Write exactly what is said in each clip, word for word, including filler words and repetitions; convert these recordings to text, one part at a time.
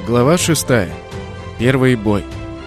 Глава шестая. Первый бой.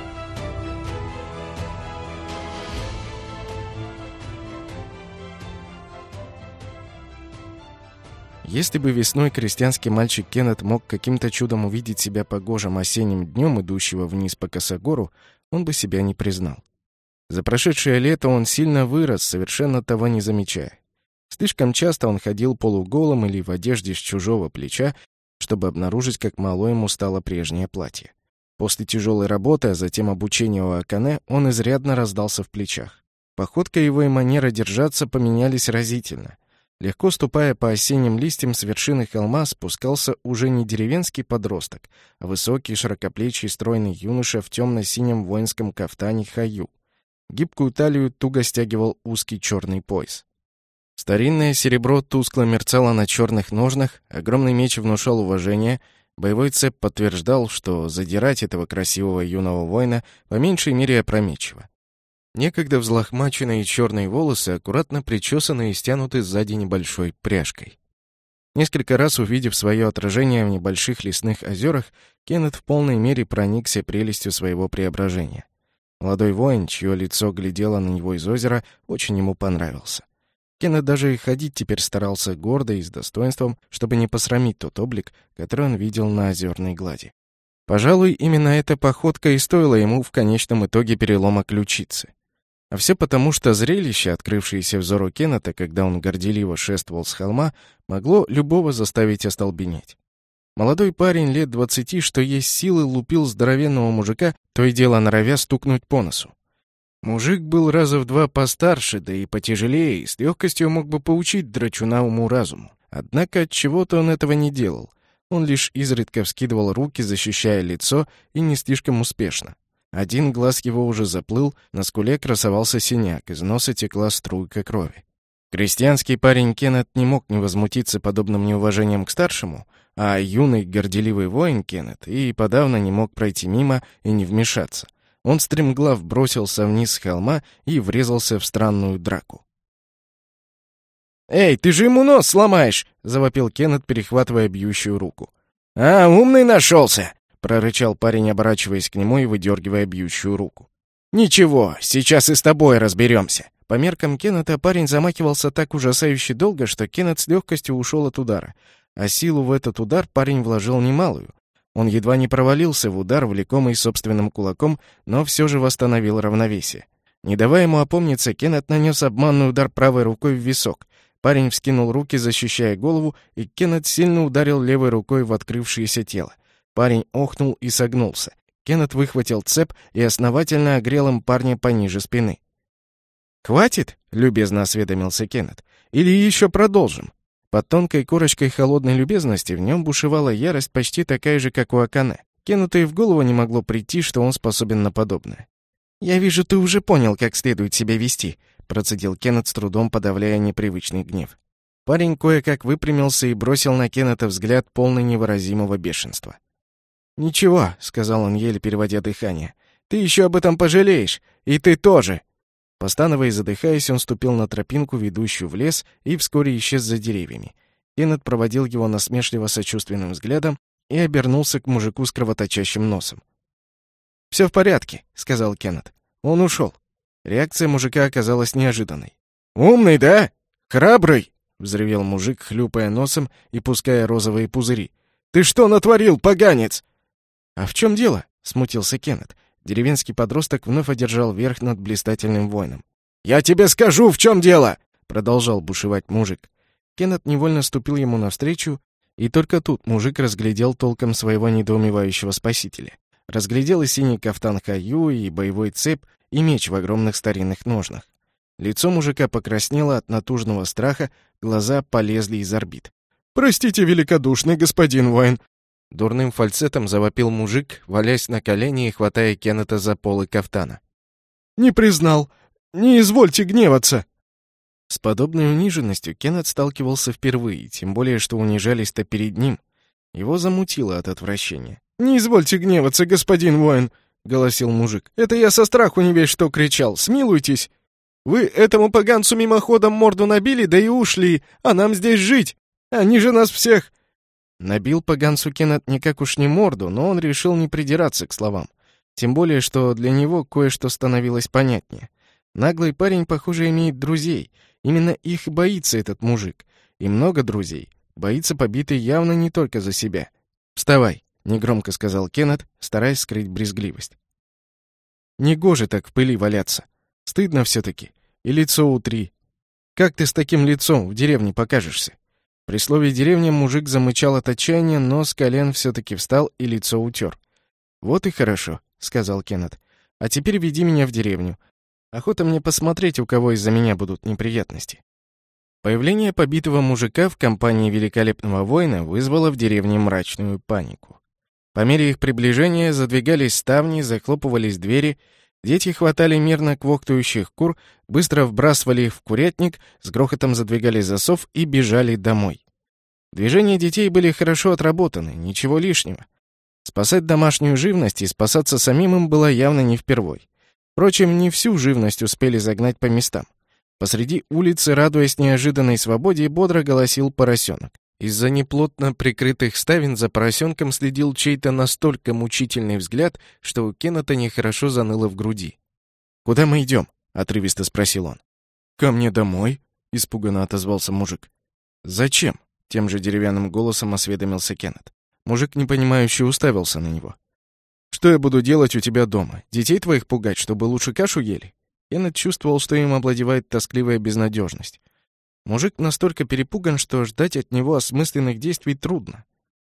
Если бы весной крестьянский мальчик Кеннет мог каким-то чудом увидеть себя погожим осенним днем, идущего вниз по косогору, он бы себя не признал. За прошедшее лето он сильно вырос, совершенно того не замечая. Слишком часто он ходил полуголым или в одежде с чужого плеча, чтобы обнаружить, как мало ему стало прежнее платье. После тяжелой работы, а затем обучения у Акане, он изрядно раздался в плечах. Походка его и манера держаться поменялись разительно. Легко ступая по осенним листьям с вершины холма, спускался уже не деревенский подросток, а высокий, широкоплечий, стройный юноша в темно-синем воинском кафтане хаю. Гибкую талию туго стягивал узкий черный пояс. Старинное серебро тускло мерцало на черных ножнах, огромный меч внушал уважение, боевой цеп подтверждал, что задирать этого красивого юного воина по меньшей мере опрометчиво. Некогда взлохмаченные черные волосы аккуратно причесаны и стянуты сзади небольшой пряжкой. Несколько раз увидев свое отражение в небольших лесных озерах, Кеннет в полной мере проникся прелестью своего преображения. Молодой воин, чье лицо глядело на него из озера, очень ему понравился. Кеннет даже и ходить теперь старался гордо и с достоинством, чтобы не посрамить тот облик, который он видел на озерной глади. Пожалуй, именно эта походка и стоила ему в конечном итоге перелома ключицы. А все потому, что зрелище, открывшееся взору Кеннета, когда он горделиво шествовал с холма, могло любого заставить остолбенеть. Молодой парень лет двадцати, что есть силы, лупил здоровенного мужика, то и дело норовя стукнуть по носу. Мужик был раза в два постарше, да и потяжелее, и с легкостью мог бы поучить драчуна уму-разуму. Однако отчего-то он этого не делал. Он лишь изредка вскидывал руки, защищая лицо, и не слишком успешно. Один глаз его уже заплыл, на скуле красовался синяк, из носа текла струйка крови. Крестьянский парень Кеннет не мог не возмутиться подобным неуважением к старшему, а юный горделивый воин Кеннет и подавно не мог пройти мимо и не вмешаться. Он стремглав бросился вниз с холма и врезался в странную драку. «Эй, ты же ему нос сломаешь!» — завопил Кеннет, перехватывая бьющую руку. «А, умный нашелся!» — прорычал парень, оборачиваясь к нему и выдергивая бьющую руку. «Ничего, сейчас и с тобой разберемся!» По меркам Кеннета парень замахивался так ужасающе долго, что Кеннет с легкостью ушел от удара, а силу в этот удар парень вложил немалую. Он едва не провалился в удар, влекомый собственным кулаком, но все же восстановил равновесие. Не давая ему опомниться, Кеннет нанес обманный удар правой рукой в висок. Парень вскинул руки, защищая голову, и Кеннет сильно ударил левой рукой в открывшееся тело. Парень охнул и согнулся. Кеннет выхватил цеп и основательно огрел им парня пониже спины. «Хватит?» — любезно осведомился Кеннет. «Или еще продолжим?» Под тонкой корочкой холодной любезности в нем бушевала ярость почти такая же, как у Акане. Кеннету и в голову не могло прийти, что он способен на подобное. «Я вижу, ты уже понял, как следует себя вести», — процедил Кеннет, с трудом подавляя непривычный гнев. Парень кое-как выпрямился и бросил на Кеннета взгляд, полный невыразимого бешенства. «Ничего», — сказал он, еле переводя дыхание, — «ты еще об этом пожалеешь, и ты тоже». Постановая и задыхаясь, он ступил на тропинку, ведущую в лес, и вскоре исчез за деревьями. Кеннет проводил его насмешливо-сочувственным взглядом и обернулся к мужику с кровоточащим носом. «Все в порядке», — сказал Кеннет. Он ушел. Реакция мужика оказалась неожиданной. «Умный, да? Храбрый!» — взревел мужик, хлюпая носом и пуская розовые пузыри. «Ты что натворил, поганец?» «А в чем дело?» — смутился Кеннет. Деревенский подросток вновь одержал верх над блистательным воином. «Я тебе скажу, в чем дело!» — продолжал бушевать мужик. Кеннет невольно ступил ему навстречу, и только тут мужик разглядел толком своего недоумевающего спасителя. Разглядел и синий кафтан хаю, и боевой цеп, и меч в огромных старинных ножнах. Лицо мужика покраснело от натужного страха, глаза полезли из орбит. «Простите, великодушный господин воин!» Дурным фальцетом завопил мужик, валясь на колени и хватая Кеннета за полы кафтана. «Не признал! Не извольте гневаться!» С подобной униженностью Кеннет сталкивался впервые, тем более, что унижались-то перед ним. Его замутило от отвращения. «Не извольте гневаться, господин воин!» — голосил мужик. «Это я со страху не весь что кричал. Смилуйтесь! Вы этому поганцу мимоходом морду набили, да и ушли, а нам здесь жить! Они же нас всех...» Набил поганцу Кеннет никак уж не морду, но он решил не придираться к словам. Тем более, что для него кое-что становилось понятнее. Наглый парень, похоже, имеет друзей. Именно их и боится этот мужик. И много друзей. Боится побитый явно не только за себя. «Вставай», — негромко сказал Кеннет, стараясь скрыть брезгливость. «Негоже так в пыли валяться. Стыдно все-таки. И лицо утри. Как ты с таким лицом в деревне покажешься?» При слове «деревня» мужик замычал от отчаяния, но с колен все-таки встал и лицо утер. «Вот и хорошо», — сказал Кеннет. «А теперь веди меня в деревню. Охота мне посмотреть, у кого из-за меня будут неприятности». Появление побитого мужика в компании великолепного воина вызвало в деревне мрачную панику. По мере их приближения задвигались ставни, захлопывались двери, дети хватали мирно квохтающих кур, быстро вбрасывали их в курятник, с грохотом задвигали засов и бежали домой. Движения детей были хорошо отработаны, ничего лишнего. Спасать домашнюю живность и спасаться самим им было явно не впервой. Впрочем, не всю живность успели загнать по местам. Посреди улицы, радуясь неожиданной свободе, бодро голосил поросенок. Из-за неплотно прикрытых ставен за поросенком следил чей-то настолько мучительный взгляд, что у Кеннета нехорошо заныло в груди. «Куда мы идем?» — отрывисто спросил он. «Ко мне домой», — испуганно отозвался мужик. «Зачем?» — тем же деревянным голосом осведомился Кеннет. Мужик непонимающе уставился на него. «Что я буду делать у тебя дома? Детей твоих пугать, чтобы лучше кашу ели?» Кеннет чувствовал, что им овладевает тоскливая безнадежность. Мужик настолько перепуган, что ждать от него осмысленных действий трудно.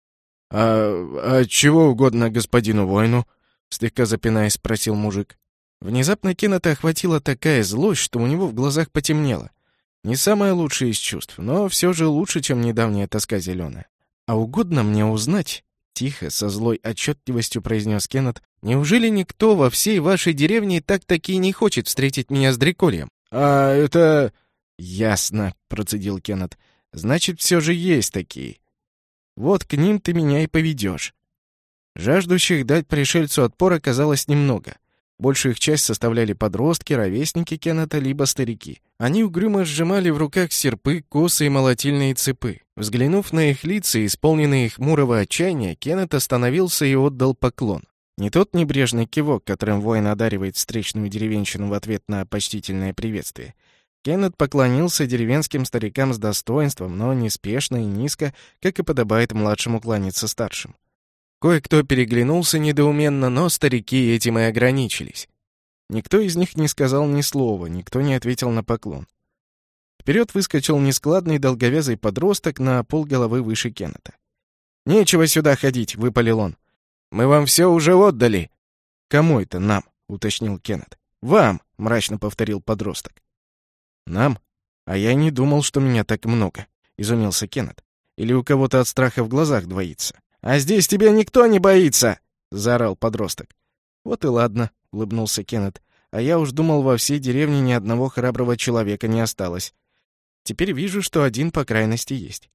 «А, а чего угодно господину воину?» — слегка запинаясь, спросил мужик. Внезапно Кеннета охватила такая злость, что у него в глазах потемнело. Не самое лучшее из чувств, но все же лучше, чем недавняя тоска зеленая. «А угодно мне узнать?» — тихо, со злой отчетливостью произнес Кеннет. «Неужели никто во всей вашей деревне так-таки не хочет встретить меня с дрекольем?» «А это...» «Ясно», — процедил Кеннет. «Значит, все же есть такие. Вот к ним ты меня и поведешь». Жаждущих дать пришельцу отпор оказалось немного. Большую их часть составляли подростки, ровесники Кеннета, либо старики. Они угрюмо сжимали в руках серпы, косы и молотильные цепы. Взглянув на их лица, исполненные хмурого отчаяния, Кеннет остановился и отдал поклон. Не тот небрежный кивок, которым воин одаривает встречную деревенщину в ответ на почтительное приветствие. Кеннет поклонился деревенским старикам с достоинством, но неспешно и низко, как и подобает младшему кланяться старшим. Кое-кто переглянулся недоуменно, но старики этим и ограничились. Никто из них не сказал ни слова, никто не ответил на поклон. Вперед выскочил нескладный долговязый подросток на полголовы выше Кеннета. «Нечего сюда ходить», — выпалил он. «Мы вам все уже отдали». «Кому это нам?» — уточнил Кеннет. «Вам», — мрачно повторил подросток. «Нам? А я не думал, что меня так много», — изумился Кеннет. «Или у кого-то от страха в глазах двоится?» «А здесь тебя никто не боится!» — заорал подросток. «Вот и ладно», — улыбнулся Кеннет. «А я уж думал, во всей деревне ни одного храброго человека не осталось. Теперь вижу, что один по крайности есть».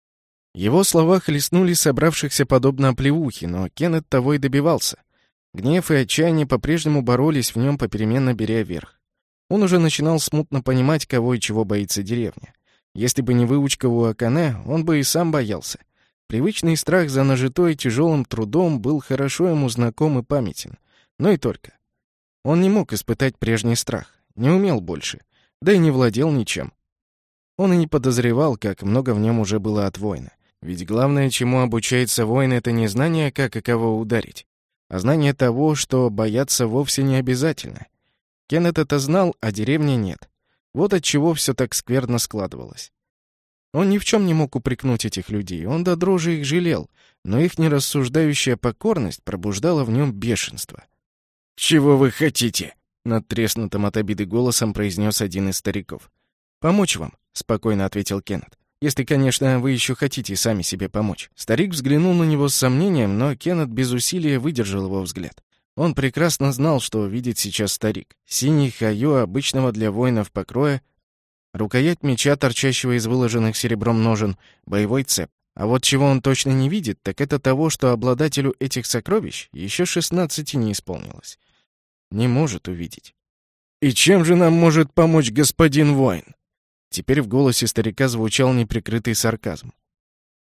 Его слова хлестнули собравшихся подобно оплеухе, но Кеннет того и добивался. Гнев и отчаяние по-прежнему боролись в нем, попеременно беря верх. Он уже начинал смутно понимать, кого и чего боится деревня. Если бы не выучка у Акане, он бы и сам боялся. Привычный страх за нажитой тяжелым трудом был хорошо ему знаком и памятен. Но и только. Он не мог испытать прежний страх, не умел больше, да и не владел ничем. Он и не подозревал, как много в нем уже было от воина. Ведь главное, чему обучается воин, это не знание, как и кого ударить, а знание того, что бояться вовсе не обязательно. Кеннет это знал, а деревня нет. Вот отчего все так скверно складывалось. Он ни в чем не мог упрекнуть этих людей, он до дрожи их жалел, но их нерассуждающая покорность пробуждала в нем бешенство. «Чего вы хотите?» — надтреснутым от обиды голосом произнес один из стариков. «Помочь вам», — спокойно ответил Кеннет. «Если, конечно, вы еще хотите сами себе помочь». Старик взглянул на него с сомнением, но Кеннет без усилия выдержал его взгляд. Он прекрасно знал, что видит сейчас старик. Синий хайо обычного для воинов покроя, рукоять меча, торчащего из выложенных серебром ножен, боевой цеп. А вот чего он точно не видит, так это того, что обладателю этих сокровищ еще шестнадцати не исполнилось. Не может увидеть. «И чем же нам может помочь господин воин?» Теперь в голосе старика звучал неприкрытый сарказм.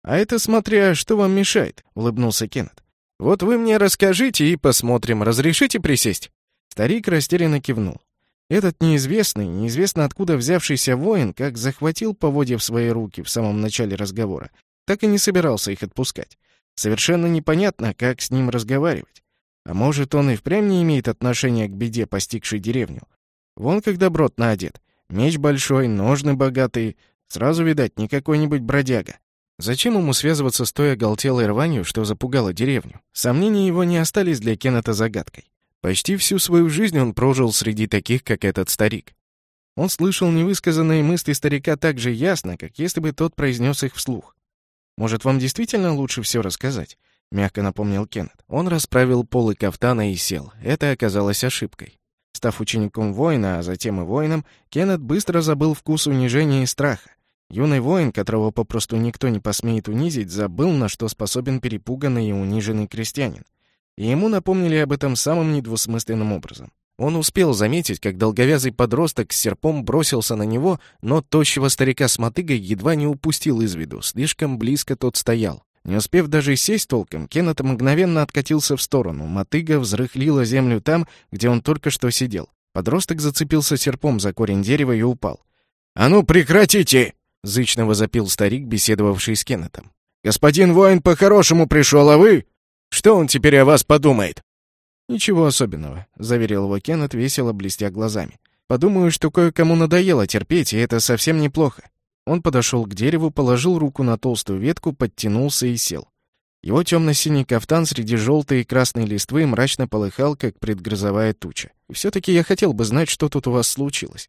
«А это смотря, что вам мешает», — улыбнулся Кеннет. «Вот вы мне расскажите и посмотрим. Разрешите присесть?» Старик растерянно кивнул. Этот неизвестный, неизвестно откуда взявшийся воин, как захватил поводья в свои руки в самом начале разговора, так и не собирался их отпускать. Совершенно непонятно, как с ним разговаривать. А может, он и впрямь не имеет отношения к беде, постигшей деревню. Вон как добротно одет. Меч большой, ножны богатые. Сразу, видать, не какой-нибудь бродяга. Зачем ему связываться с той оголтелой рванью, что запугало деревню? Сомнения его не остались для Кеннета загадкой. Почти всю свою жизнь он прожил среди таких, как этот старик. Он слышал невысказанные мысли старика так же ясно, как если бы тот произнес их вслух. «Может, вам действительно лучше все рассказать?» — мягко напомнил Кеннет. Он расправил полы кафтана и сел. Это оказалось ошибкой. Став учеником воина, а затем и воином, Кеннет быстро забыл вкус унижения и страха. Юный воин, которого попросту никто не посмеет унизить, забыл, на что способен перепуганный и униженный крестьянин. И ему напомнили об этом самым недвусмысленным образом. Он успел заметить, как долговязый подросток с серпом бросился на него, но тощего старика с мотыгой едва не упустил из виду, слишком близко тот стоял. Не успев даже сесть толком, Кеннет мгновенно откатился в сторону. Мотыга взрыхлила землю там, где он только что сидел. Подросток зацепился серпом за корень дерева и упал. «А ну прекратите!» — зычно возопил старик, беседовавший с Кеннетом. «Господин воин по-хорошему пришел, а вы? Что он теперь о вас подумает?» «Ничего особенного», — заверил его Кеннет, весело блестя глазами. «Подумаю, что кое-кому надоело терпеть, и это совсем неплохо». Он подошел к дереву, положил руку на толстую ветку, подтянулся и сел. Его темно-синий кафтан среди желтой и красной листвы мрачно полыхал, как предгрозовая туча. «И все-таки я хотел бы знать, что тут у вас случилось».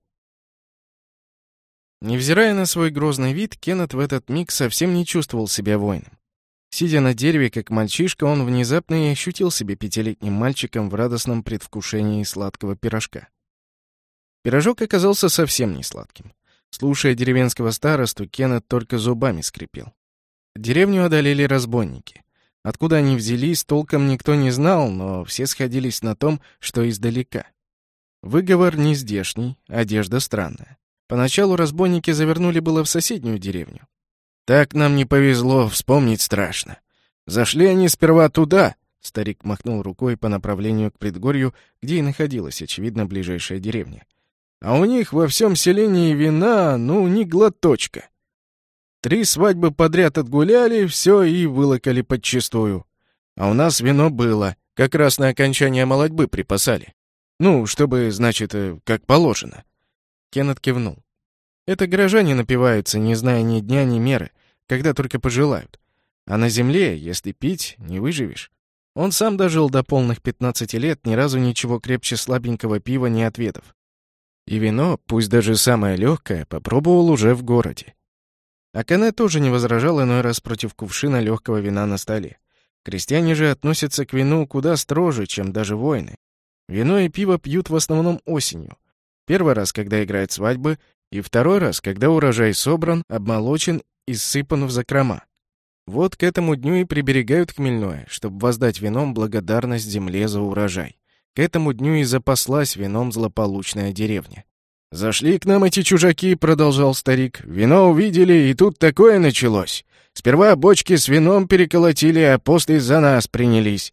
Невзирая на свой грозный вид, Кеннет в этот миг совсем не чувствовал себя воином. Сидя на дереве, как мальчишка, он внезапно и ощутил себя пятилетним мальчиком в радостном предвкушении сладкого пирожка. Пирожок оказался совсем не сладким. Слушая деревенского старосту, Кеннет только зубами скрипел. Деревню одолели разбойники. Откуда они взялись, толком никто не знал, но все сходились на том, что издалека. Выговор не здешний, одежда странная. Поначалу разбойники завернули было в соседнюю деревню. «Так нам не повезло, вспомнить страшно. Зашли они сперва туда», — старик махнул рукой по направлению к предгорью, где и находилась, очевидно, ближайшая деревня. «А у них во всем селении вина, ну, не глоточка. Три свадьбы подряд отгуляли, все и вылокали подчистую. А у нас вино было, как раз на окончание молодьбы припасали. Ну, чтобы, значит, как положено». Кеннет кивнул. Это горожане напиваются, не зная ни дня, ни меры, когда только пожелают. А на земле, если пить, не выживешь. Он сам дожил до полных пятнадцати лет, ни разу ничего крепче слабенького пива не отведав. И вино, пусть даже самое легкое, попробовал уже в городе. А Кене тоже не возражал иной раз против кувшина легкого вина на столе. Крестьяне же относятся к вину куда строже, чем даже воины. Вино и пиво пьют в основном осенью. Первый раз, когда играют свадьбы, и второй раз, когда урожай собран, обмолочен и ссыпан в закрома. Вот к этому дню и приберегают хмельное, чтобы воздать вином благодарность земле за урожай. К этому дню и запаслась вином злополучная деревня. «Зашли к нам эти чужаки», — продолжал старик. «Вино увидели, и тут такое началось. Сперва бочки с вином переколотили, а после за нас принялись.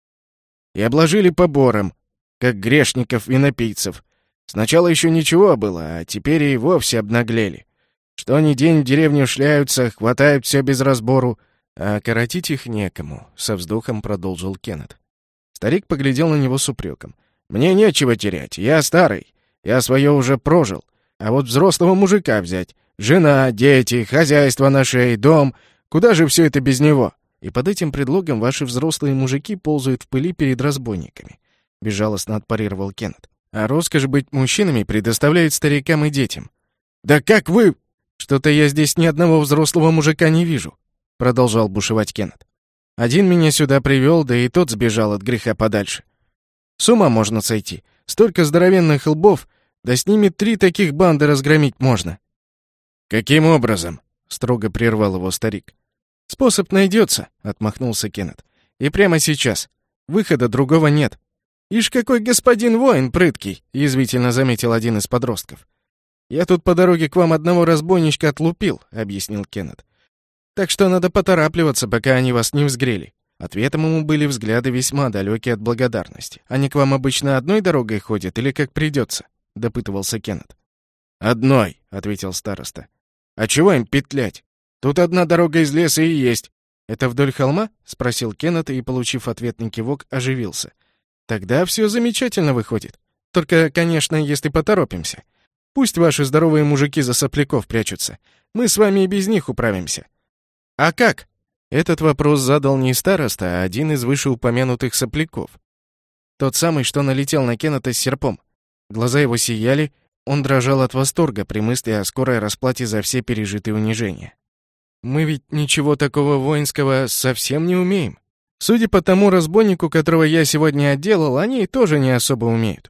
И обложили побором, как грешников-винопийцев. Сначала еще ничего было, а теперь и вовсе обнаглели. Что ни день в деревню шляются, хватают все без разбору, а коротить их некому», — со вздохом продолжил Кеннет. Старик поглядел на него с упреком. «Мне нечего терять, я старый, я свое уже прожил. А вот взрослого мужика взять, жена, дети, хозяйство на шее, дом, куда же все это без него? И под этим предлогом ваши взрослые мужики ползают в пыли перед разбойниками», — безжалостно отпарировал Кеннет. «А роскошь быть мужчинами предоставляет старикам и детям». «Да как вы...» «Что-то я здесь ни одного взрослого мужика не вижу», — продолжал бушевать Кеннет. «Один меня сюда привел, да и тот сбежал от греха подальше. С ума можно сойти. Столько здоровенных лбов, да с ними три таких банды разгромить можно». «Каким образом?» — строго прервал его старик. «Способ найдется», — отмахнулся Кеннет. «И прямо сейчас. Выхода другого нет». «Ишь, какой господин воин прыткий!» — язвительно заметил один из подростков. «Я тут по дороге к вам одного разбойничка отлупил», — объяснил Кеннет. Так что надо поторапливаться, пока они вас не взгрели». Ответом ему были взгляды весьма далекие от благодарности. «Они к вам обычно одной дорогой ходят или как придется?» — допытывался Кеннет. «Одной», — ответил староста. «А чего им петлять? Тут одна дорога из леса и есть». «Это вдоль холма?» — спросил Кеннет и, получив ответный кивок, оживился. «Тогда все замечательно выходит. Только, конечно, если поторопимся. Пусть ваши здоровые мужики за сопляков прячутся. Мы с вами и без них управимся». «А как?» Этот вопрос задал не староста, а один из вышеупомянутых сопляков. Тот самый, что налетел на Кеннета с серпом. Глаза его сияли, он дрожал от восторга при мысли о скорой расплате за все пережитые унижения. «Мы ведь ничего такого воинского совсем не умеем. Судя по тому разбойнику, которого я сегодня отделал, они тоже не особо умеют».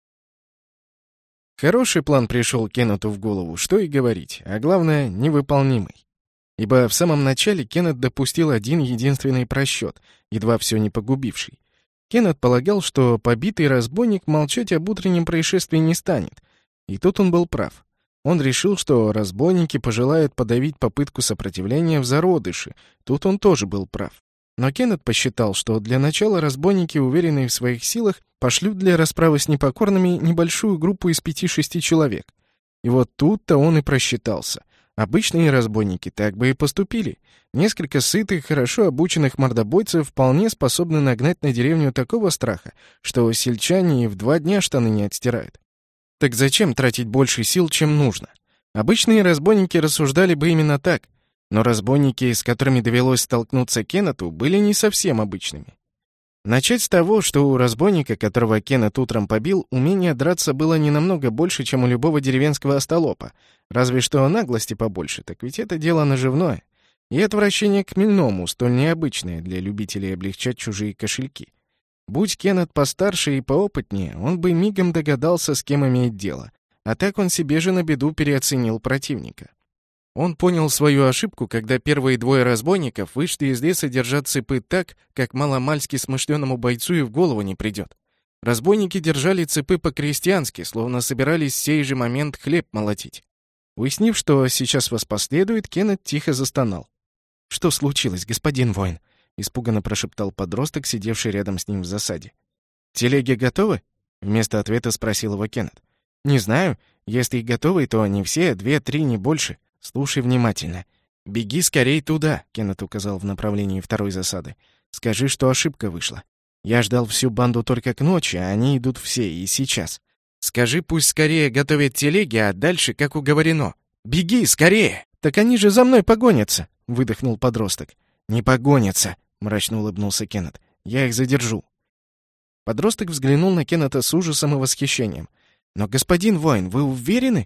Хороший план пришел Кеннету в голову, что и говорить, а главное, невыполнимый. Ибо в самом начале Кеннет допустил один единственный просчет, едва все не погубивший. Кеннет полагал, что побитый разбойник молчать об утреннем происшествии не станет. И тут он был прав. Он решил, что разбойники пожелают подавить попытку сопротивления в зародыше. Тут он тоже был прав. Но Кеннет посчитал, что для начала разбойники, уверенные в своих силах, пошлют для расправы с непокорными небольшую группу из пяти-шести человек. И вот тут-то он и просчитался. Обычные разбойники так бы и поступили. Несколько сытых, хорошо обученных мордобойцев вполне способны нагнать на деревню такого страха, что сельчане и в два дня штаны не отстирают. Так зачем тратить больше сил, чем нужно? Обычные разбойники рассуждали бы именно так, но разбойники, с которыми довелось столкнуться Кеннету, были не совсем обычными. Начать с того, что у разбойника, которого Кеннет утром побил, умение драться было не намного больше, чем у любого деревенского остолопа, разве что наглости побольше, так ведь это дело наживное. И отвращение к хмельному, столь необычное для любителей облегчать чужие кошельки. Будь Кеннет постарше и поопытнее, он бы мигом догадался, с кем имеет дело, а так он себе же на беду переоценил противника. Он понял свою ошибку, когда первые двое разбойников вышли из леса держать цепы так, как маломальски смышленому бойцу и в голову не придет. Разбойники держали цепы по-крестьянски, словно собирались в сей же момент хлеб молотить. Уяснив, что сейчас воспоследует, Кеннет тихо застонал. «Что случилось, господин воин?» — испуганно прошептал подросток, сидевший рядом с ним в засаде. «Телеги готовы?» — вместо ответа спросил его Кеннет. «Не знаю. Если и готовы, то не все, две-три, не больше. Слушай внимательно. Беги скорей туда», — Кеннет указал в направлении второй засады. «Скажи, что ошибка вышла. Я ждал всю банду только к ночи, а они идут все, и сейчас. Скажи, пусть скорее готовят телеги, а дальше, как уговорено. Беги скорее!» «Так они же за мной погонятся!» — выдохнул подросток. «Не погонятся!» — мрачно улыбнулся Кеннет. «Я их задержу». Подросток взглянул на Кеннета с ужасом и восхищением. «Но, господин воин, вы уверены?»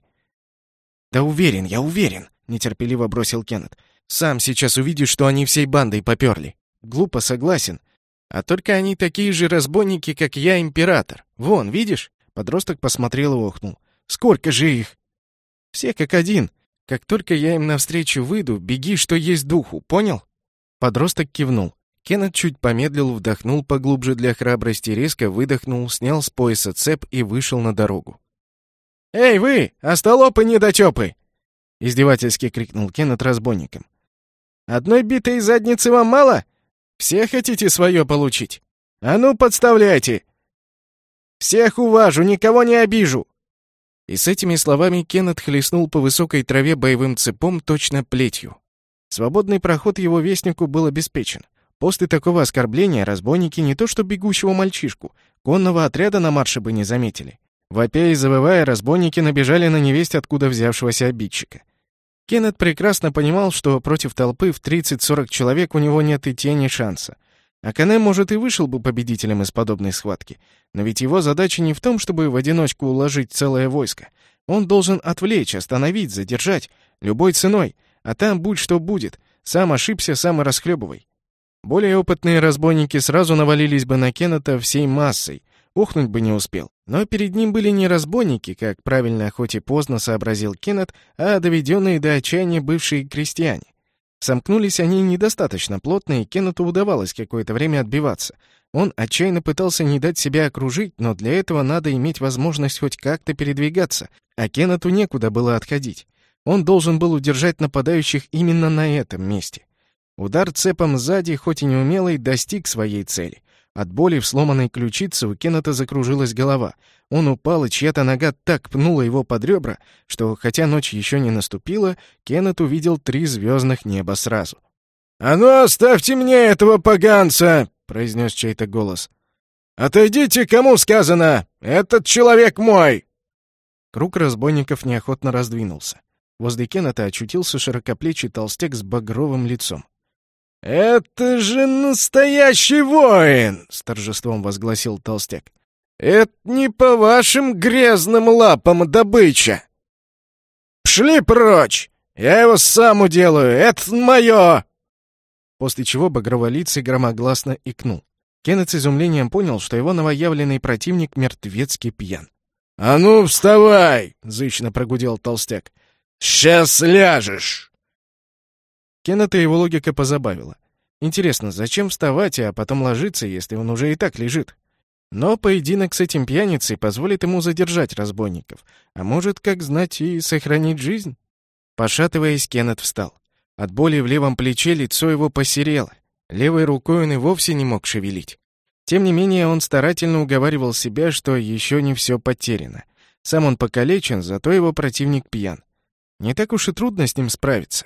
«Да уверен, я уверен», — нетерпеливо бросил Кеннет. «Сам сейчас увидишь, что они всей бандой попёрли. Глупо, согласен. А только они такие же разбойники, как я, император. Вон, видишь?» Подросток посмотрел и охнул. «Сколько же их?» «Все как один. Как только я им навстречу выйду, беги, что есть духу, понял?» Подросток кивнул. Кеннет чуть помедлил, вдохнул поглубже для храбрости, резко выдохнул, снял с пояса цеп и вышел на дорогу. «Эй вы, остолопы-недотёпы!» — издевательски крикнул Кеннет разбойникам. «Одной битой задницы вам мало? Все хотите своё получить? А ну, подставляйте! Всех уважу, никого не обижу!» И с этими словами Кеннет хлестнул по высокой траве боевым цепом, точно плетью. Свободный проход его вестнику был обеспечен. После такого оскорбления разбойники не то что бегущего мальчишку, конного отряда на марше бы не заметили. Вопя и завывая, разбойники набежали на невесть откуда взявшегося обидчика. Кеннет прекрасно понимал, что против толпы в тридцать-сорок человек у него нет и тени шанса. Акане, может, и вышел бы победителем из подобной схватки, но ведь его задача не в том, чтобы в одиночку уложить целое войско. Он должен отвлечь, остановить, задержать, любой ценой, а там будь что будет, сам ошибся, сам и расхлебывай. Более опытные разбойники сразу навалились бы на Кеннета всей массой, охнуть бы не успел. Но перед ним были не разбойники, как правильно, хоть и поздно сообразил Кеннет, а доведенные до отчаяния бывшие крестьяне. Сомкнулись они недостаточно плотно, и Кеннету удавалось какое-то время отбиваться. Он отчаянно пытался не дать себя окружить, но для этого надо иметь возможность хоть как-то передвигаться, а Кеннету некуда было отходить. Он должен был удержать нападающих именно на этом месте. Удар цепом сзади, хоть и неумелый, достиг своей цели. От боли в сломанной ключице у Кеннета закружилась голова. Он упал, и чья-то нога так пнула его под ребра, что, хотя ночь еще не наступила, Кеннет увидел три звездных неба сразу. «А ну, оставьте мне этого поганца!» — произнес чей-то голос. «Отойдите, кому сказано! Этот человек мой!» Круг разбойников неохотно раздвинулся. Возле Кеннета очутился широкоплечий толстяк с багровым лицом. «Это же настоящий воин!» — с торжеством возгласил толстяк. «Это не по вашим грязным лапам добыча! Пшли прочь! Я его сам уделаю! Это мое!» После чего багроволицый громогласно икнул. Кеннет с изумлением понял, что его новоявленный противник мертвецки пьян. «А ну, вставай!» — зычно прогудел толстяк. «Сейчас ляжешь!» Кеннета его логика позабавила. Интересно, зачем вставать, а потом ложиться, если он уже и так лежит? Но поединок с этим пьяницей позволит ему задержать разбойников, а может, как знать, и сохранить жизнь? Пошатываясь, Кеннет встал. От боли в левом плече лицо его посерело. Левой рукой он и вовсе не мог шевелить. Тем не менее, он старательно уговаривал себя, что еще не все потеряно. Сам он покалечен, зато его противник пьян. Не так уж и трудно с ним справиться.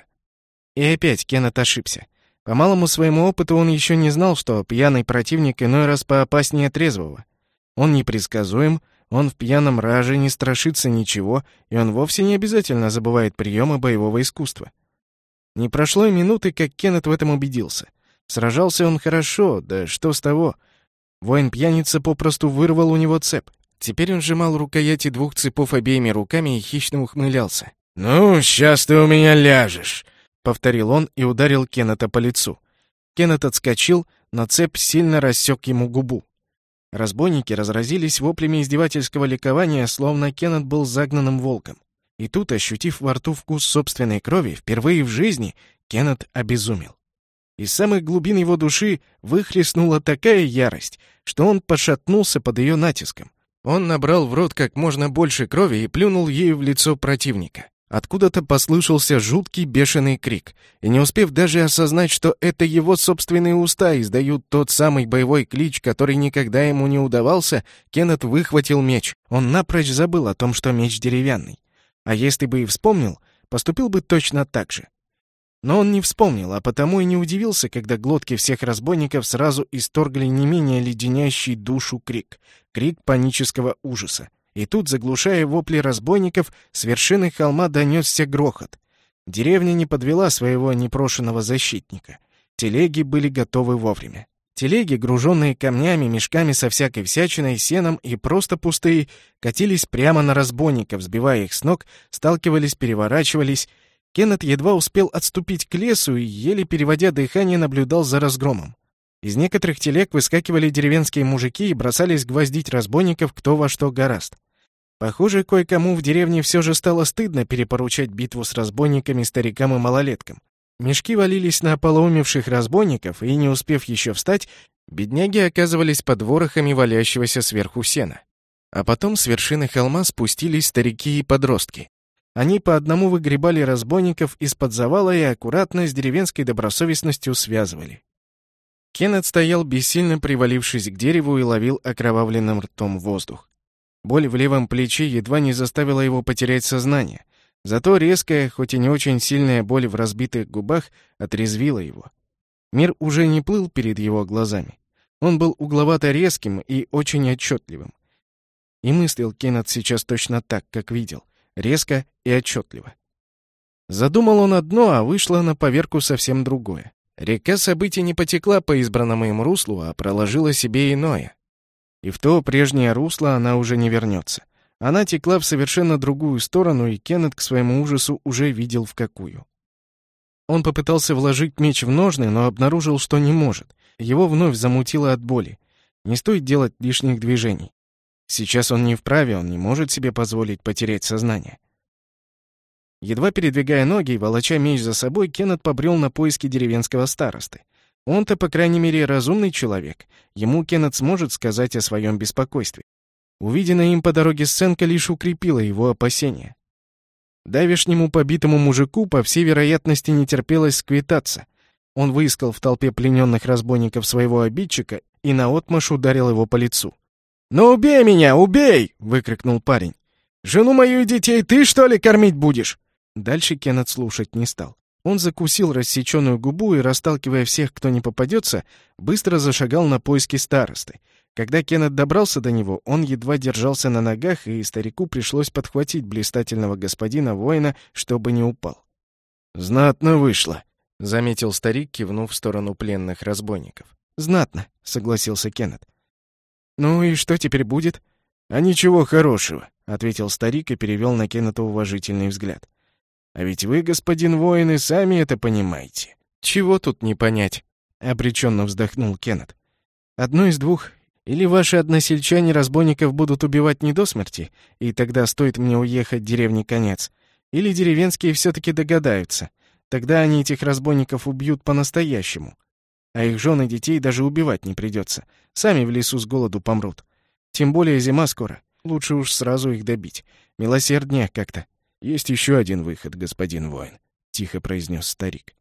И опять Кеннет ошибся. По малому своему опыту он еще не знал, что пьяный противник иной раз поопаснее трезвого. Он непредсказуем, он в пьяном раже не страшится ничего, и он вовсе не обязательно забывает приемы боевого искусства. Не прошло и минуты, как Кеннет в этом убедился. Сражался он хорошо, да что с того? Воин-пьяница попросту вырвал у него цеп. Теперь он сжимал рукояти двух цепов обеими руками и хищно ухмылялся. «Ну, сейчас ты у меня ляжешь!» — повторил он и ударил Кеннета по лицу. Кеннет отскочил, но цепь сильно рассек ему губу. Разбойники разразились воплями издевательского ликования, словно Кеннет был загнанным волком. И тут, ощутив во рту вкус собственной крови, впервые в жизни Кеннет обезумел. Из самых глубин его души выхлестнула такая ярость, что он пошатнулся под ее натиском. Он набрал в рот как можно больше крови и плюнул ею в лицо противника. Откуда-то послышался жуткий бешеный крик, и не успев даже осознать, что это его собственные уста издают тот самый боевой клич, который никогда ему не удавался, Кеннет выхватил меч. Он напрочь забыл о том, что меч деревянный. А если бы и вспомнил, поступил бы точно так же. Но он не вспомнил, а потому и не удивился, когда глотки всех разбойников сразу исторгли не менее леденящий душу крик. Крик панического ужаса. И тут, заглушая вопли разбойников, с вершины холма донесся грохот. Деревня не подвела своего непрошенного защитника. Телеги были готовы вовремя. Телеги, груженные камнями, мешками со всякой всячиной, сеном и просто пустые, катились прямо на разбойников, сбивая их с ног, сталкивались, переворачивались. Кеннет едва успел отступить к лесу и, еле переводя дыхание, наблюдал за разгромом. Из некоторых телег выскакивали деревенские мужики и бросались гвоздить разбойников кто во что горазд. Похоже, кое-кому в деревне все же стало стыдно перепоручать битву с разбойниками старикам и малолеткам. Мешки валились на ополоумевших разбойников, и, не успев еще встать, бедняги оказывались под ворохами валящегося сверху сена. А потом с вершины холма спустились старики и подростки. Они по одному выгребали разбойников из-под завала и аккуратно с деревенской добросовестностью связывали. Кеннет стоял, бессильно привалившись к дереву, и ловил окровавленным ртом воздух. Боль в левом плече едва не заставила его потерять сознание. Зато резкая, хоть и не очень сильная боль в разбитых губах отрезвила его. Мир уже не плыл перед его глазами. Он был угловато-резким и очень отчетливым. И мыслил Кеннет сейчас точно так, как видел, резко и отчетливо. Задумал он одно, а вышло на поверку совсем другое. Река событий не потекла по избранному им руслу, а проложила себе иное. И в то прежнее русло она уже не вернется. Она текла в совершенно другую сторону, и Кеннет к своему ужасу уже видел в какую. Он попытался вложить меч в ножны, но обнаружил, что не может. Его вновь замутило от боли. Не стоит делать лишних движений. Сейчас он не вправе, он не может себе позволить потерять сознание. Едва передвигая ноги и волоча меч за собой, Кеннет побрел на поиски деревенского старосты. Он-то, по крайней мере, разумный человек. Ему Кеннет сможет сказать о своем беспокойстве. Увиденная им по дороге сценка лишь укрепила его опасения. Давешнему побитому мужику, по всей вероятности, не терпелось сквитаться. Он выискал в толпе плененных разбойников своего обидчика и наотмашь ударил его по лицу. «Ну убей меня, убей!» — выкрикнул парень. «Жену мою и детей ты, что ли, кормить будешь?» Дальше Кеннет слушать не стал. Он закусил рассеченную губу и, расталкивая всех, кто не попадется, быстро зашагал на поиски старосты. Когда Кеннет добрался до него, он едва держался на ногах, и старику пришлось подхватить блистательного господина воина, чтобы не упал. «Знатно вышло», — заметил старик, кивнув в сторону пленных разбойников. «Знатно», — согласился Кеннет. «Ну и что теперь будет?» «А ничего хорошего», — ответил старик и перевел на Кеннета уважительный взгляд. «А ведь вы, господин воин, и сами это понимаете». «Чего тут не понять?» — обреченно вздохнул Кеннет. «Одно из двух. Или ваши односельчане разбойников будут убивать не до смерти, и тогда стоит мне уехать деревне конец. Или деревенские все-таки догадаются. Тогда они этих разбойников убьют по-настоящему. А их жен и детей даже убивать не придется. Сами в лесу с голоду помрут. Тем более зима скоро. Лучше уж сразу их добить. Милосерднее как-то». «Есть еще один выход, господин воин», — тихо произнес старик.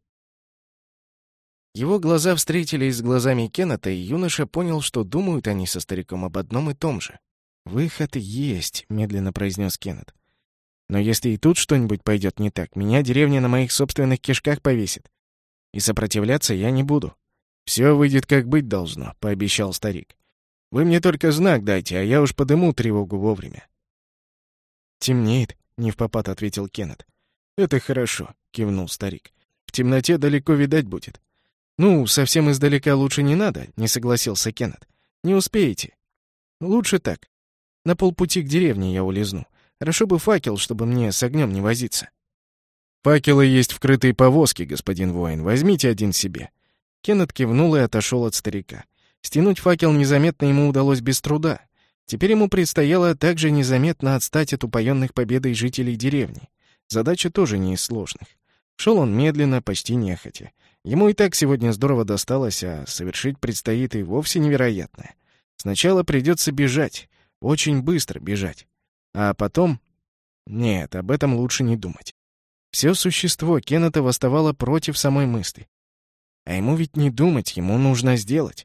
Его глаза встретились с глазами Кеннета, и юноша понял, что думают они со стариком об одном и том же. «Выход есть», — медленно произнес Кеннет. «Но если и тут что-нибудь пойдет не так, меня деревня на моих собственных кишках повесит. И сопротивляться я не буду». «Все выйдет, как быть должно», — пообещал старик. «Вы мне только знак дайте, а я уж подыму тревогу вовремя». «Темнеет», — невпопад ответил Кеннет. «Это хорошо», — кивнул старик. «В темноте далеко видать будет». «Ну, совсем издалека лучше не надо», — не согласился Кеннет. «Не успеете». «Лучше так. На полпути к деревне я улизну. Хорошо бы факел, чтобы мне с огнем не возиться». «Факелы есть в крытой повозке, господин воин. Возьмите один себе». Кеннет кивнул и отошел от старика. Стянуть факел незаметно ему удалось без труда. Теперь ему предстояло также незаметно отстать от упоенных победой жителей деревни. Задача тоже не из сложных. Шел он медленно, почти нехотя. Ему и так сегодня здорово досталось, а совершить предстоит и вовсе невероятное. Сначала придется бежать, очень быстро бежать. А потом... Нет, об этом лучше не думать. Все существо Кеннета восставало против самой мысли. А ему ведь не думать, ему нужно сделать.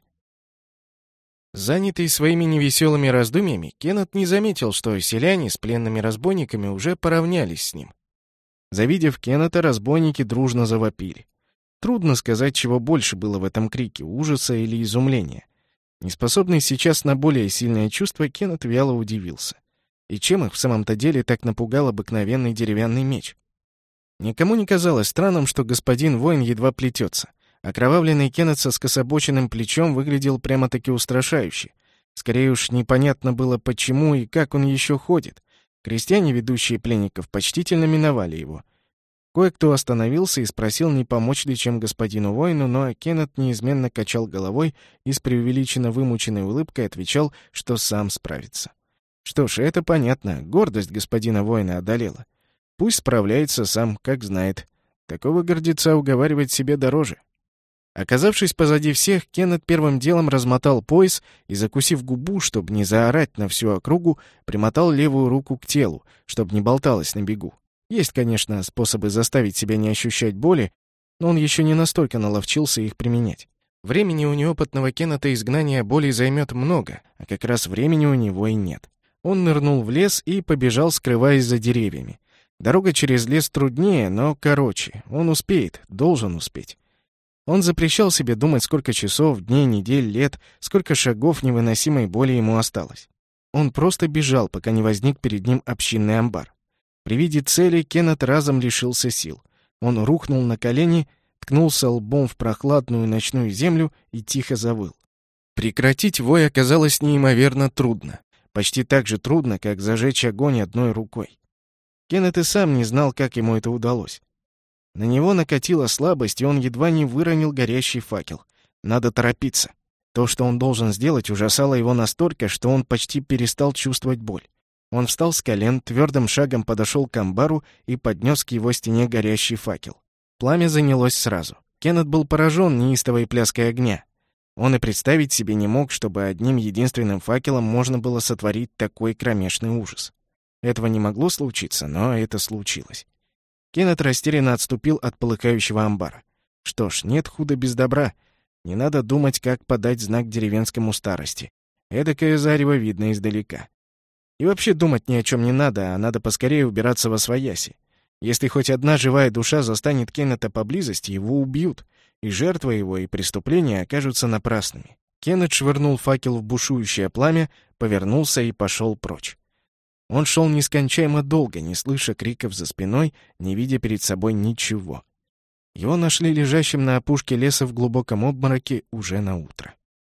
Занятый своими невеселыми раздумьями, Кеннет не заметил, что селяне с пленными разбойниками уже поравнялись с ним. Завидев Кеннета, разбойники дружно завопили. Трудно сказать, чего больше было в этом крике — ужаса или изумления. Неспособный сейчас на более сильное чувство, Кеннет вяло удивился. И чем их в самом-то деле так напугал обыкновенный деревянный меч? Никому не казалось странным, что господин воин едва плетется. Окровавленный Кеннет со скособоченным плечом выглядел прямо-таки устрашающе. Скорее уж непонятно было, почему и как он еще ходит. Крестьяне, ведущие пленников, почтительно миновали его. Кое-кто остановился и спросил, не помочь ли чем господину воину, но Кеннет неизменно качал головой и с преувеличенно вымученной улыбкой отвечал, что сам справится. Что ж, это понятно, гордость господина воина одолела. Пусть справляется сам, как знает. Такого гордеца уговаривать себе дороже. Оказавшись позади всех, Кеннет первым делом размотал пояс и, закусив губу, чтобы не заорать на всю округу, примотал левую руку к телу, чтобы не болталась на бегу. Есть, конечно, способы заставить себя не ощущать боли, но он еще не настолько наловчился их применять. Времени у неопытного Кеннета изгнания боли займет много, а как раз времени у него и нет. Он нырнул в лес и побежал, скрываясь за деревьями. Дорога через лес труднее, но короче. Он успеет, должен успеть. Он запрещал себе думать, сколько часов, дней, недель, лет, сколько шагов невыносимой боли ему осталось. Он просто бежал, пока не возник перед ним общинный амбар. При виде цели Кеннет разом лишился сил. Он рухнул на колени, ткнулся лбом в прохладную ночную землю и тихо завыл. Прекратить вой оказалось неимоверно трудно. Почти так же трудно, как зажечь огонь одной рукой. Кеннет и сам не знал, как ему это удалось. На него накатила слабость, и он едва не выронил горящий факел. Надо торопиться. То, что он должен сделать, ужасало его настолько, что он почти перестал чувствовать боль. Он встал с колен, твердым шагом подошел к амбару и поднес к его стене горящий факел. Пламя занялось сразу. Кеннет был поражен неистовой пляской огня. Он и представить себе не мог, чтобы одним единственным факелом можно было сотворить такой кромешный ужас. Этого не могло случиться, но это случилось. Кеннет растерянно отступил от полыхающего амбара. Что ж, нет худа без добра. Не надо думать, как подать знак деревенскому старости. Эдакое зарево видно издалека. И вообще думать ни о чем не надо, а надо поскорее убираться восвояси. Если хоть одна живая душа застанет Кеннета поблизости, его убьют, и жертва его, и преступления окажутся напрасными. Кеннет швырнул факел в бушующее пламя, повернулся и пошел прочь. Он шел нескончаемо долго, не слыша криков за спиной, не видя перед собой ничего. Его нашли лежащим на опушке леса в глубоком обмороке уже на утро.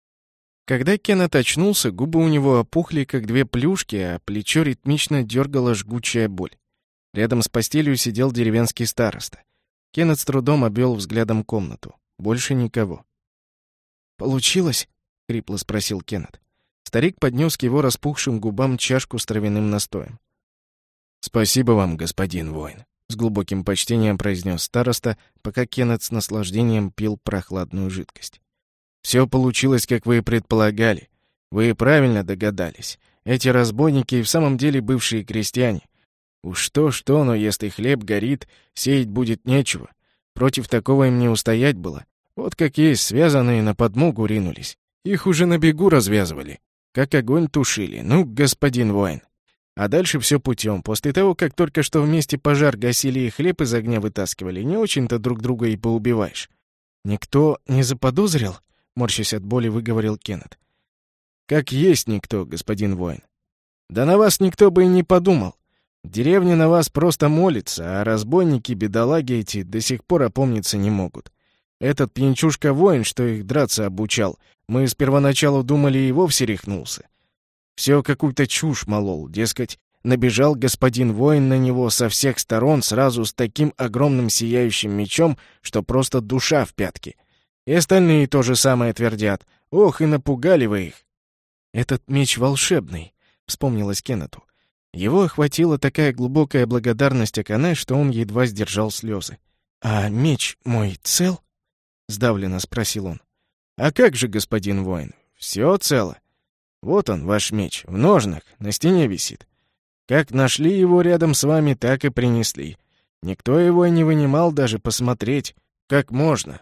Когда Кеннет очнулся, губы у него опухли, как две плюшки, а плечо ритмично дергала жгучая боль. Рядом с постелью сидел деревенский староста. Кеннет с трудом обвел взглядом комнату. Больше никого. «Получилось?» — хрипло спросил Кеннет. Старик поднес к его распухшим губам чашку с травяным настоем. «Спасибо вам, господин воин», — с глубоким почтением произнес староста, пока Кеннет с наслаждением пил прохладную жидкость. «Все получилось, как вы и предполагали. Вы правильно догадались. Эти разбойники и в самом деле бывшие крестьяне. Уж что-что, но если хлеб горит, сеять будет нечего. Против такого им не устоять было. Вот как есть, связанные на подмогу ринулись. Их уже на бегу развязывали. Как огонь тушили. Ну, господин воин. А дальше все путем. После того, как только что вместе пожар гасили и хлеб из огня вытаскивали, не очень-то друг друга и поубиваешь». «Никто не заподозрил?» — морщась от боли, выговорил Кеннет. «Как есть никто, господин воин. Да на вас никто бы и не подумал. Деревня на вас просто молится, а разбойники-бедолаги эти до сих пор опомниться не могут. Этот пьянчушка-воин, что их драться обучал, мы с первоначалу думали и вовсе рехнулся. Все какую-то чушь молол, дескать, набежал господин воин на него со всех сторон сразу с таким огромным сияющим мечом, что просто душа в пятки. И остальные то же самое твердят. Ох, и напугали вы их». «Этот меч волшебный», — вспомнилось Кеннету. Его охватила такая глубокая благодарность Акане, что он едва сдержал слезы. «А меч мой цел?» — сдавленно спросил он. «А как же, господин воин, все цело. Вот он, ваш меч, в ножнах, на стене висит. Как нашли его рядом с вами, так и принесли. Никто его и не вынимал даже посмотреть, как можно».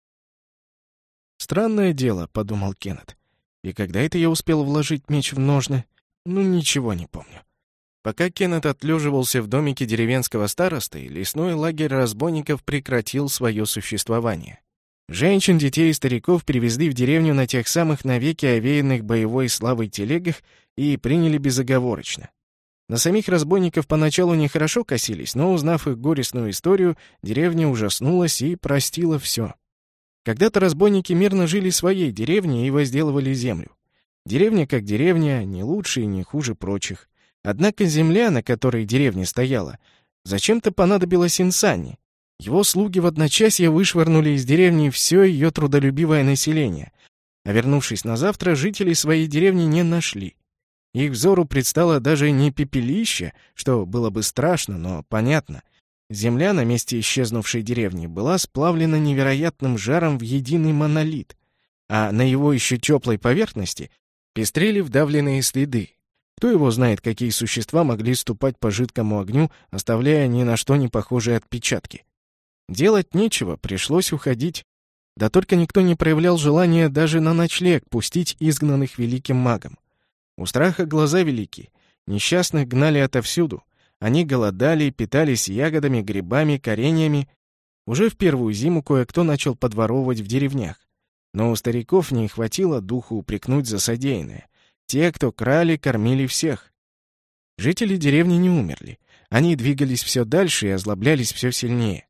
«Странное дело», — подумал Кеннет. «И когда это я успел вложить меч в ножны? Ну, ничего не помню». Пока Кеннет отлеживался в домике деревенского старосты, лесной лагерь разбойников прекратил свое существование. Женщин, детей и стариков перевезли в деревню на тех самых навеки овеянных боевой славой телегах и приняли безоговорочно. На самих разбойников поначалу нехорошо косились, но, узнав их горестную историю, деревня ужаснулась и простила все. Когда-то разбойники мирно жили в своей деревне и возделывали землю. Деревня как деревня, не лучше и не хуже прочих. Однако земля, на которой деревня стояла, зачем-то понадобилась Инсанне. Его слуги в одночасье вышвырнули из деревни все ее трудолюбивое население, а вернувшись на завтра, жителей своей деревни не нашли. Их взору предстало даже не пепелище, что было бы страшно, но понятно. Земля на месте исчезнувшей деревни была сплавлена невероятным жаром в единый монолит, а на его еще теплой поверхности пестрели вдавленные следы. Кто его знает, какие существа могли ступать по жидкому огню, оставляя ни на что не похожие отпечатки. Делать нечего, пришлось уходить. Да только никто не проявлял желания даже на ночлег пустить изгнанных великим магом. У страха глаза велики, несчастных гнали отовсюду. Они голодали, питались ягодами, грибами, кореньями. Уже в первую зиму кое-кто начал подворовывать в деревнях. Но у стариков не хватило духу упрекнуть за содеянное. Те, кто крали, кормили всех. Жители деревни не умерли. Они двигались все дальше и озлоблялись все сильнее.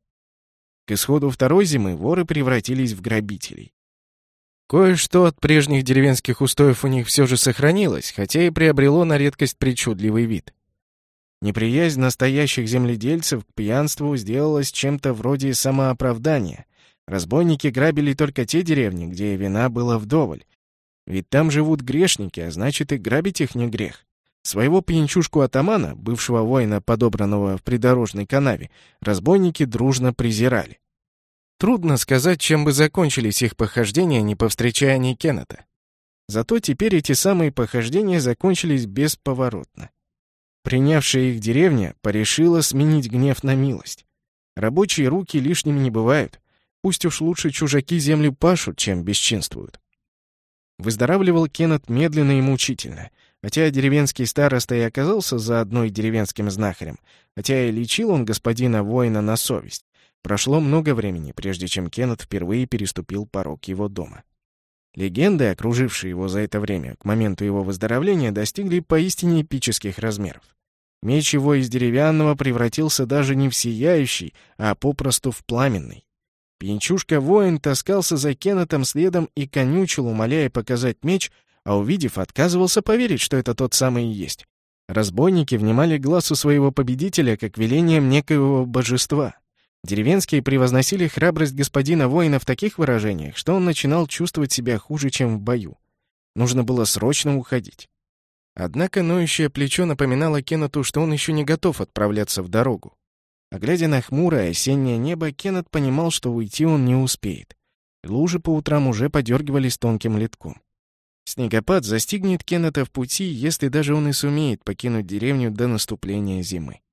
К исходу второй зимы воры превратились в грабителей. Кое-что от прежних деревенских устоев у них все же сохранилось, хотя и приобрело на редкость причудливый вид. Неприязнь настоящих земледельцев к пьянству сделалась чем-то вроде самооправдания. Разбойники грабили только те деревни, где вина было вдоволь. Ведь там живут грешники, а значит и грабить их не грех. Своего пьянчушку-атамана, бывшего воина, подобранного в придорожной канаве, разбойники дружно презирали. Трудно сказать, чем бы закончились их похождения, не повстречая ни Кеннета. Зато теперь эти самые похождения закончились бесповоротно. Принявшая их деревня порешила сменить гнев на милость. Рабочие руки лишними не бывают. Пусть уж лучше чужаки землю пашут, чем бесчинствуют. Выздоравливал Кеннет медленно и мучительно. Хотя деревенский староста и оказался заодно и деревенским знахарем, хотя и лечил он господина воина на совесть, прошло много времени, прежде чем Кеннет впервые переступил порог его дома. Легенды, окружившие его за это время, к моменту его выздоровления, достигли поистине эпических размеров. Меч его из деревянного превратился даже не в сияющий, а попросту в пламенный. Пьянчушка-воин таскался за Кеннетом следом и конючил, умоляя показать меч, а увидев, отказывался поверить, что это тот самый и есть. Разбойники внимали глазу своего победителя как велением некоего божества. Деревенские превозносили храбрость господина воина в таких выражениях, что он начинал чувствовать себя хуже, чем в бою. Нужно было срочно уходить. Однако ноющее плечо напоминало Кеннету, что он еще не готов отправляться в дорогу. А глядя на хмурое осеннее небо, Кеннет понимал, что уйти он не успеет. Лужи по утрам уже подергивались тонким ледком. Снегопад застигнет Кеннета в пути, если даже он и сумеет покинуть деревню до наступления зимы.